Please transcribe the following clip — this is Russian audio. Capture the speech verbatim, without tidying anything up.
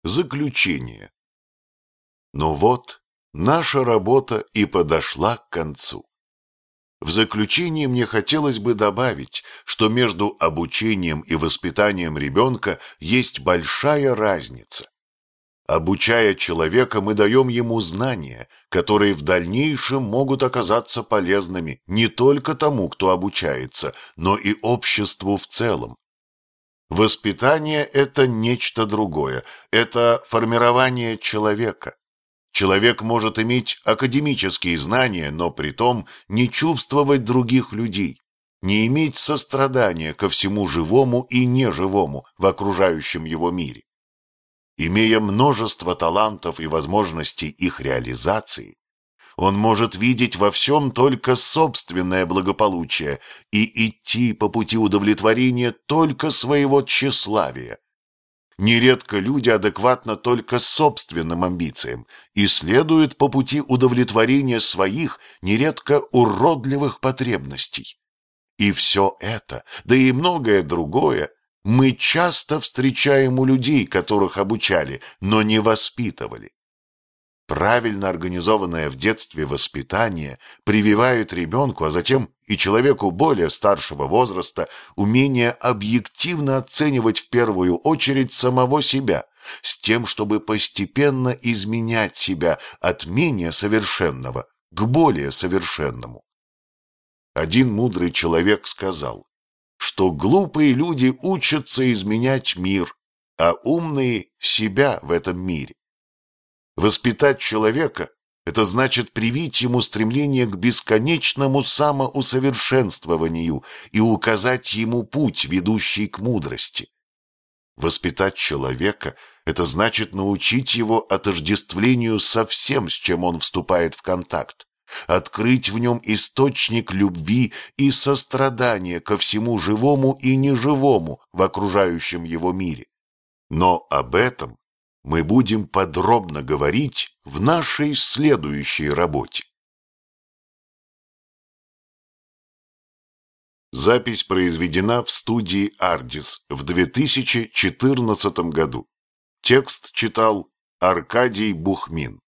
Заключение. Ну вот, наша работа и подошла к концу. В заключение мне хотелось бы добавить, что между обучением и воспитанием ребенка есть большая разница. Обучая человека, мы даем ему знания, которые в дальнейшем могут оказаться полезными не только тому, кто обучается, но и обществу в целом. Воспитание – это нечто другое, это формирование человека. Человек может иметь академические знания, но при том не чувствовать других людей, не иметь сострадания ко всему живому и неживому в окружающем его мире. Имея множество талантов и возможностей их реализации, он может видеть во всем только собственное благополучие и идти по пути удовлетворения только своего тщеславия. Нередко люди адекватно только собственным амбициям и следуют по пути удовлетворения своих, нередко уродливых потребностей. И все это, да и многое другое, мы часто встречаем у людей, которых обучали, но не воспитывали. Правильно организованное в детстве воспитание прививает ребенку, а затем и человеку более старшего возраста, умение объективно оценивать в первую очередь самого себя, с тем, чтобы постепенно изменять себя от менее совершенного к более совершенному. Один мудрый человек сказал, что глупые люди учатся изменять мир, а умные – себя в этом мире. Воспитать человека – это значит привить ему стремление к бесконечному самоусовершенствованию и указать ему путь, ведущий к мудрости. Воспитать человека – это значит научить его отождествлению со всем, с чем он вступает в контакт, открыть в нем источник любви и сострадания ко всему живому и неживому в окружающем его мире. Но об этом мы будем подробно говорить в нашей следующей работе. Запись произведена в студии «Ардис» в две тысячи четырнадцатом году. Текст читал Аркадий Бухмин.